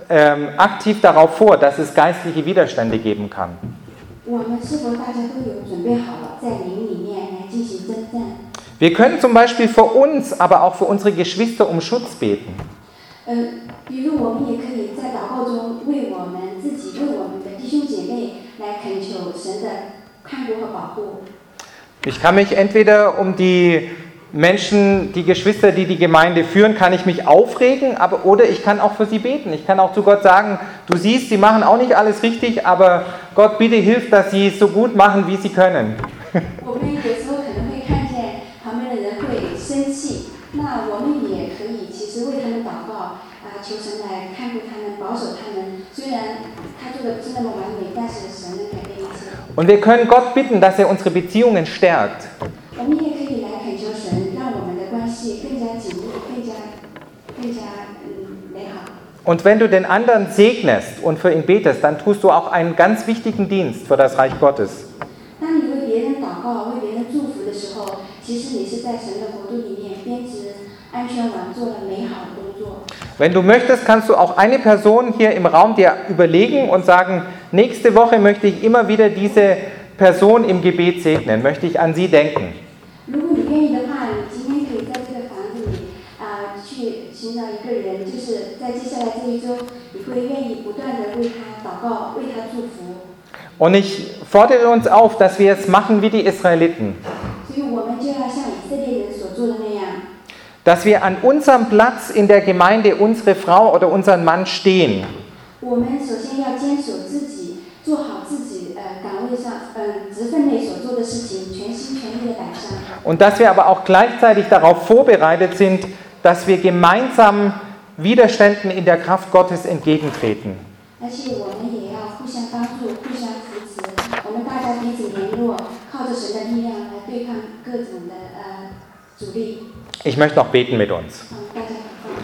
darauf vor, dass es geistliche Widerstände geben kann? 我们是否大家都有准备好了，在灵里面来进行征战？ Wir können zum Beispiel für uns, aber auch für unsere Geschwister um Schutz beten. 比如我们也可以在祷告中为我们自己、为我们的弟兄姐妹来恳求神的看顾和保护。 Ich kann mich entweder um die Menschen, die Geschwister, die die Gemeinde führen, kann ich mich aufregen, oder ich kann auch für sie beten. Ich kann auch zu Gott sagen, du siehst, sie machen auch nicht alles richtig, aber Gott, bitte hilf, dass sie es so gut machen, wie sie können. 我们有时候可能会看见旁边的人会生气，那我们也可以其实为他们祷告，求神来看顾他们、保守他们。虽然他做的不是那么完美，但是神能改变一切。 Und wir können Gott bitten, dass er unsere Beziehungen stärkt. 我们也可以来恳求神，让我们的关系更加紧密、更加美好。 Und wenn du den anderen segnest und für ihn betest, dann tust du auch einen ganz wichtigen Dienst für das Reich Gottes. 当你为别人祷告、为别人祝福的时候，其实你是在神的国度里面编织安全网，做了美好的工作。 Wenn du möchtest, kannst du auch eine Person hier im Raum dir überlegen und sagen, nächste Woche möchte ich immer wieder diese Person im Gebet segnen, möchte ich an sie denken. 如果你愿意的话，你今天可以在这个房子里去寻找一个人，就是在接下来这一周，你会愿意不断的为他祷告，为他祝福。 Und ich fordere uns auf, dass wir es machen wie die Israeliten. 所以我们就要像以色列人所做的那样， Dass wir an unserem Platz in der Gemeinde unsere Frau oder unseren Mann stehen. 我们首先要坚守自己，做好自己岗位上职分内所做的事情，全心全意的摆上。 Und dass wir aber auch gleichzeitig darauf vorbereitet sind, dass wir gemeinsam Widerständen in der Kraft Gottes entgegentreten. 而且我们也要互相帮助、互相扶持，我们大家彼此联络，靠着神的力量来对抗各种的阻力。 Ich möchte noch beten mit uns. 大家祷告。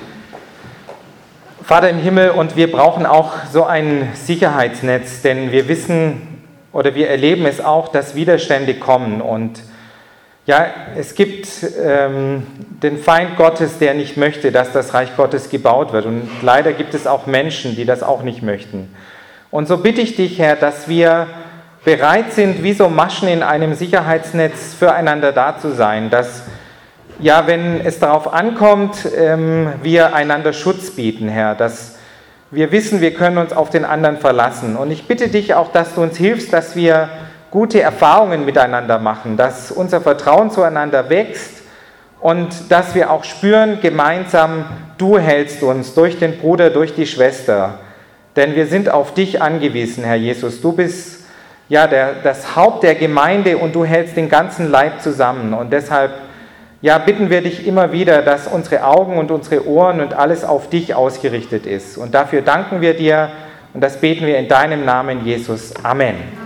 Vater im Himmel, und wir brauchen auch so ein Sicherheitsnetz, denn wir wissen oder wir erleben es auch, dass Widerstände kommen. Und ja, es gibt den Feind Gottes, der nicht möchte, dass das Reich Gottes gebaut wird. Und leider gibt es auch Menschen, die das auch nicht möchten. Und so bitte ich dich, Herr, dass wir bereit sind, wie so Maschen in einem Sicherheitsnetz füreinander da zu sein, dass ja, wenn es darauf ankommt, wir einander Schutz bieten, Herr, dass wir wissen, wir können uns auf den anderen verlassen. Und ich bitte dich auch, dass du uns hilfst, dass wir gute Erfahrungen miteinander machen, dass unser Vertrauen zueinander wächst und dass wir auch spüren, gemeinsam, du hältst uns durch den Bruder, durch die Schwester. Denn wir sind auf dich angewiesen, Herr Jesus. Du bist ja das Haupt der Gemeinde und du hältst den ganzen Leib zusammen. Und deshalb ja, bitten wir dich immer wieder, dass unsere Augen und unsere Ohren und alles auf dich ausgerichtet ist. Und dafür danken wir dir und das beten wir in deinem Namen, Jesus. Amen.